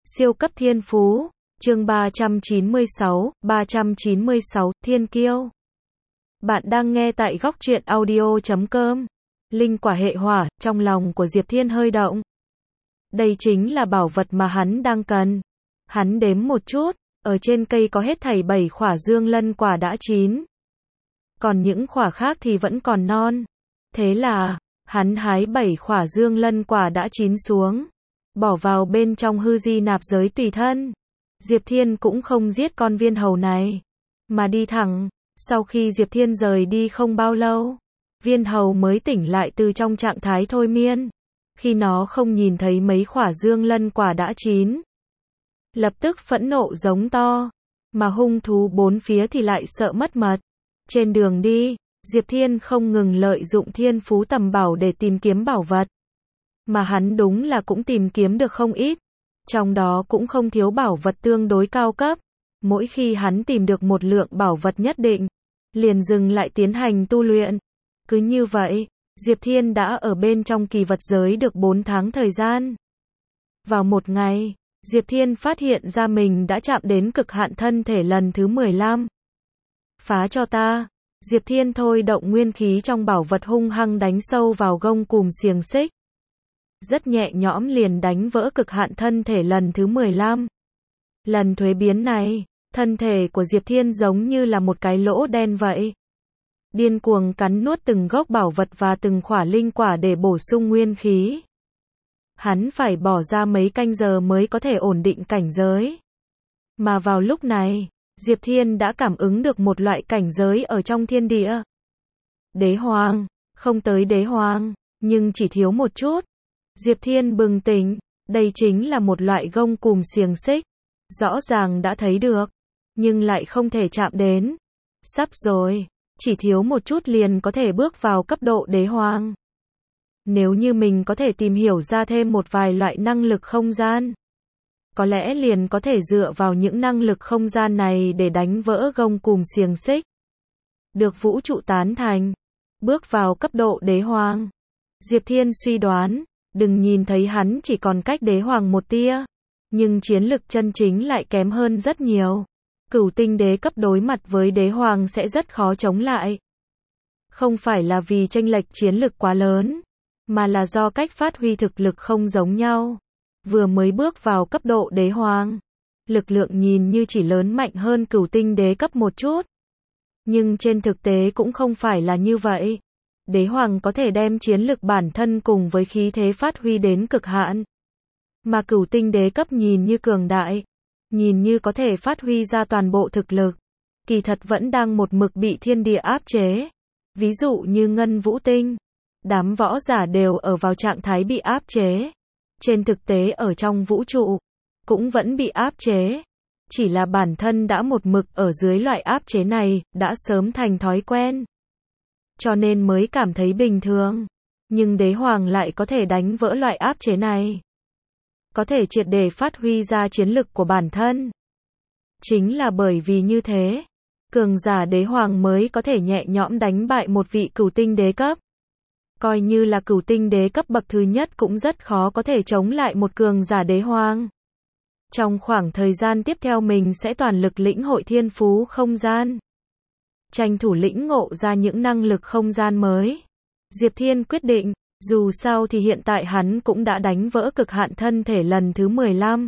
Siêu cấp thiên phú, chương 396, Thiên kiêu. Bạn đang nghe tại góc truyện audio.com. Linh quả hệ hỏa, trong lòng của Diệp Thiên hơi động. Đây chính là bảo vật mà hắn đang cần. Hắn đếm một chút, ở trên cây có hết thảy 7 khỏa dương lân quả đã chín. Còn những khỏa khác thì vẫn còn non. Thế là, hắn hái 7 khỏa dương lân quả đã chín xuống, bỏ vào bên trong hư di nạp giới tùy thân. Diệp Thiên cũng không giết con viên hầu này, mà đi thẳng. Sau khi Diệp Thiên rời đi không bao lâu, viên hầu mới tỉnh lại từ trong trạng thái thôi miên. Khi nó không nhìn thấy mấy khỏa dương lân quả đã chín, lập tức phẫn nộ giống to, mà hung thú bốn phía thì lại sợ mất mật. Trên đường đi, Diệp Thiên không ngừng lợi dụng thiên phú tầm bảo để tìm kiếm bảo vật. Mà hắn đúng là cũng tìm kiếm được không ít. Trong đó cũng không thiếu bảo vật tương đối cao cấp. Mỗi khi hắn tìm được một lượng bảo vật nhất định, liền dừng lại tiến hành tu luyện. Cứ như vậy, Diệp Thiên đã ở bên trong kỳ vật giới được 4 tháng thời gian. Vào một ngày, Diệp Thiên phát hiện ra mình đã chạm đến cực hạn thân thể lần thứ 15. Phá cho ta! Diệp Thiên thôi động nguyên khí trong bảo vật hung hăng đánh sâu vào gông cùm xiềng xích. Rất nhẹ nhõm liền đánh vỡ cực hạn thân thể lần thứ 15. Lần thuế biến này, thân thể của Diệp Thiên giống như là một cái lỗ đen vậy. Điên cuồng cắn nuốt từng gốc bảo vật và từng khỏa linh quả để bổ sung nguyên khí. Hắn phải bỏ ra mấy canh giờ mới có thể ổn định cảnh giới. Mà vào lúc này, Diệp Thiên đã cảm ứng được một loại cảnh giới ở trong thiên địa. Đế hoàng, không tới đế hoàng, nhưng chỉ thiếu một chút. Diệp Thiên bừng tỉnh, đây chính là một loại gông cùm xiềng xích. Rõ ràng đã thấy được, nhưng lại không thể chạm đến. Sắp rồi, chỉ thiếu một chút liền có thể bước vào cấp độ đế hoàng. Nếu như mình có thể tìm hiểu ra thêm một vài loại năng lực không gian, có lẽ liền có thể dựa vào những năng lực không gian này để đánh vỡ gông cùm xiềng xích. Được vũ trụ tán thành, bước vào cấp độ đế hoàng. Diệp Thiên suy đoán, đừng nhìn thấy hắn chỉ còn cách đế hoàng một tia, nhưng chiến lực chân chính lại kém hơn rất nhiều. Cửu tinh đế cấp đối mặt với đế hoàng sẽ rất khó chống lại. Không phải là vì chênh lệch chiến lực quá lớn, mà là do cách phát huy thực lực không giống nhau. Vừa mới bước vào cấp độ đế hoàng, lực lượng nhìn như chỉ lớn mạnh hơn cửu tinh đế cấp một chút. Nhưng trên thực tế cũng không phải là như vậy. Đế hoàng có thể đem chiến lực bản thân cùng với khí thế phát huy đến cực hạn. Mà cửu tinh đế cấp nhìn như cường đại, nhìn như có thể phát huy ra toàn bộ thực lực, kỳ thật vẫn đang một mực bị thiên địa áp chế. Ví dụ như Ngân Vũ Tinh, đám võ giả đều ở vào trạng thái bị áp chế. Trên thực tế ở trong vũ trụ, cũng vẫn bị áp chế. Chỉ là bản thân đã một mực ở dưới loại áp chế này, đã sớm thành thói quen. Cho nên mới cảm thấy bình thường. Nhưng đế hoàng lại có thể đánh vỡ loại áp chế này. Có thể triệt để phát huy ra chiến lực của bản thân. Chính là bởi vì như thế, cường giả đế hoàng mới có thể nhẹ nhõm đánh bại một vị cửu tinh đế cấp. Coi như là cửu tinh đế cấp bậc thứ nhất cũng rất khó có thể chống lại một cường giả đế hoàng. Trong khoảng thời gian tiếp theo mình sẽ toàn lực lĩnh hội thiên phú không gian. Tranh thủ lĩnh ngộ ra những năng lực không gian mới. Diệp Thiên quyết định, dù sao thì hiện tại hắn cũng đã đánh vỡ cực hạn thân thể lần thứ 15.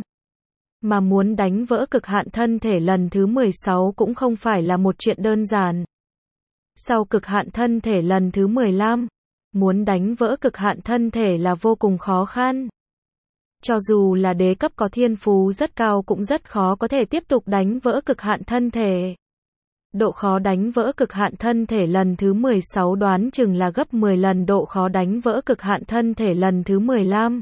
Mà muốn đánh vỡ cực hạn thân thể lần thứ 16 cũng không phải là một chuyện đơn giản. Sau cực hạn thân thể lần thứ 15, muốn đánh vỡ cực hạn thân thể là vô cùng khó khăn. Cho dù là đế cấp có thiên phú rất cao cũng rất khó có thể tiếp tục đánh vỡ cực hạn thân thể. Độ khó đánh vỡ cực hạn thân thể lần thứ 16 đoán chừng là gấp 10 lần độ khó đánh vỡ cực hạn thân thể lần thứ 15.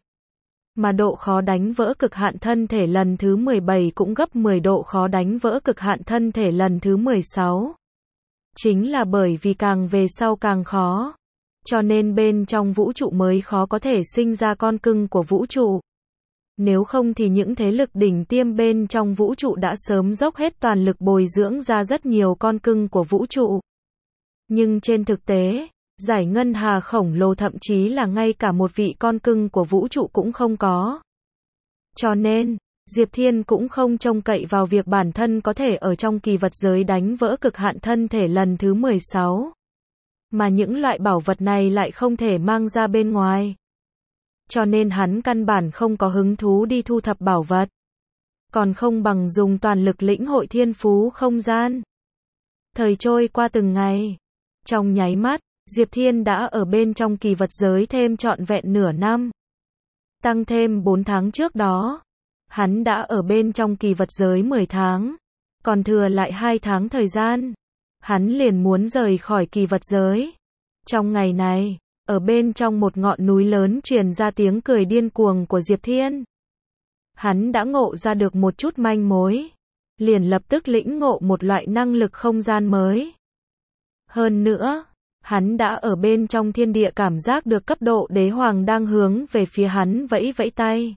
Mà độ khó đánh vỡ cực hạn thân thể lần thứ 17 cũng gấp 10 độ khó đánh vỡ cực hạn thân thể lần thứ 16. Chính là bởi vì càng về sau càng khó. Cho nên bên trong vũ trụ mới khó có thể sinh ra con cưng của vũ trụ. Nếu không thì những thế lực đỉnh tiêm bên trong vũ trụ đã sớm dốc hết toàn lực bồi dưỡng ra rất nhiều con cưng của vũ trụ. Nhưng trên thực tế, giải ngân hà khổng lồ thậm chí là ngay cả một vị con cưng của vũ trụ cũng không có. Cho nên, Diệp Thiên cũng không trông cậy vào việc bản thân có thể ở trong kỳ vật giới đánh vỡ cực hạn thân thể lần thứ 16. Mà những loại bảo vật này lại không thể mang ra bên ngoài. Cho nên hắn căn bản không có hứng thú đi thu thập bảo vật. Còn không bằng dùng toàn lực lĩnh hội thiên phú không gian. Thời trôi qua từng ngày. Trong nháy mắt, Diệp Thiên đã ở bên trong kỳ vật giới thêm trọn vẹn nửa năm. Tăng thêm 4 tháng trước đó. Hắn đã ở bên trong kỳ vật giới 10 tháng. Còn thừa lại 2 tháng thời gian. Hắn liền muốn rời khỏi kỳ vật giới. Trong ngày này, ở bên trong một ngọn núi lớn truyền ra tiếng cười điên cuồng của Diệp Thiên. Hắn đã ngộ ra được một chút manh mối. Liền lập tức lĩnh ngộ một loại năng lực không gian mới. Hơn nữa, hắn đã ở bên trong thiên địa cảm giác được cấp độ đế hoàng đang hướng về phía hắn vẫy vẫy tay.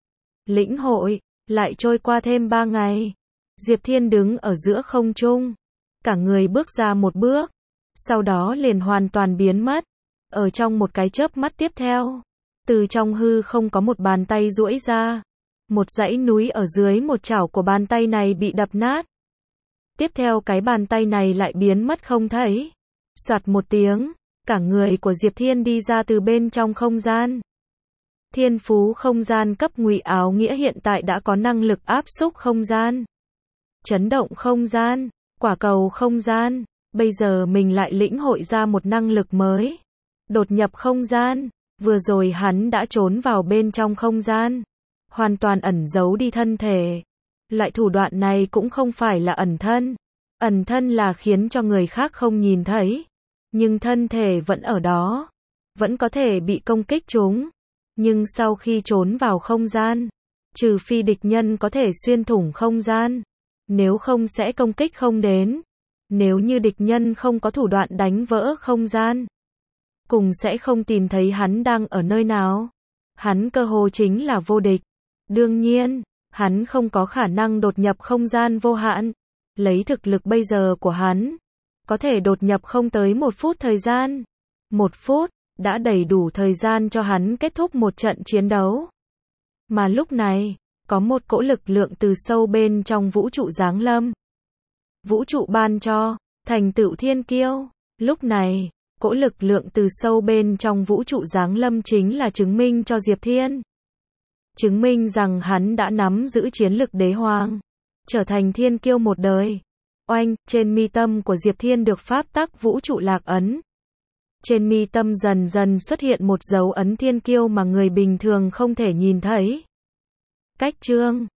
Lĩnh hội, lại trôi qua thêm 3 ngày. Diệp Thiên đứng ở giữa không trung. Cả người bước ra một bước. Sau đó liền hoàn toàn biến mất. Ở trong một cái chớp mắt tiếp theo. Từ trong hư không có một bàn tay duỗi ra. Một dãy núi ở dưới một chảo của bàn tay này bị đập nát. Tiếp theo cái bàn tay này lại biến mất không thấy. Soạt một tiếng. Cả người của Diệp Thiên đi ra từ bên trong không gian. Thiên phú không gian cấp ngụy áo nghĩa hiện tại đã có năng lực áp xúc không gian. Chấn động không gian. Quả cầu không gian. Bây giờ mình lại lĩnh hội ra một năng lực mới. Đột nhập không gian. Vừa rồi hắn đã trốn vào bên trong không gian. Hoàn toàn ẩn giấu đi thân thể. Loại thủ đoạn này cũng không phải là ẩn thân. Ẩn thân là khiến cho người khác không nhìn thấy. Nhưng thân thể vẫn ở đó. Vẫn có thể bị công kích chúng. Nhưng sau khi trốn vào không gian, trừ phi địch nhân có thể xuyên thủng không gian. Nếu không sẽ công kích không đến. Nếu như địch nhân không có thủ đoạn đánh vỡ không gian, cùng sẽ không tìm thấy hắn đang ở nơi nào. Hắn cơ hồ chính là vô địch. Đương nhiên, hắn không có khả năng đột nhập không gian vô hạn. Lấy thực lực bây giờ của hắn, có thể đột nhập không tới 1 phút thời gian. 1 phút, đã đầy đủ thời gian cho hắn kết thúc một trận chiến đấu. Mà lúc này, có một cỗ lực lượng từ sâu bên trong vũ trụ giáng lâm. Vũ trụ ban cho, thành tựu thiên kiêu. Lúc này, cỗ lực lượng từ sâu bên trong vũ trụ giáng lâm chính là chứng minh cho Diệp Thiên. Chứng minh rằng hắn đã nắm giữ chiến lực đế hoàng. Trở thành thiên kiêu một đời. Oanh, trên mi tâm của Diệp Thiên được pháp tắc vũ trụ lạc ấn. Trên mi tâm dần dần xuất hiện một dấu ấn thiên kiêu mà người bình thường không thể nhìn thấy. Cách chương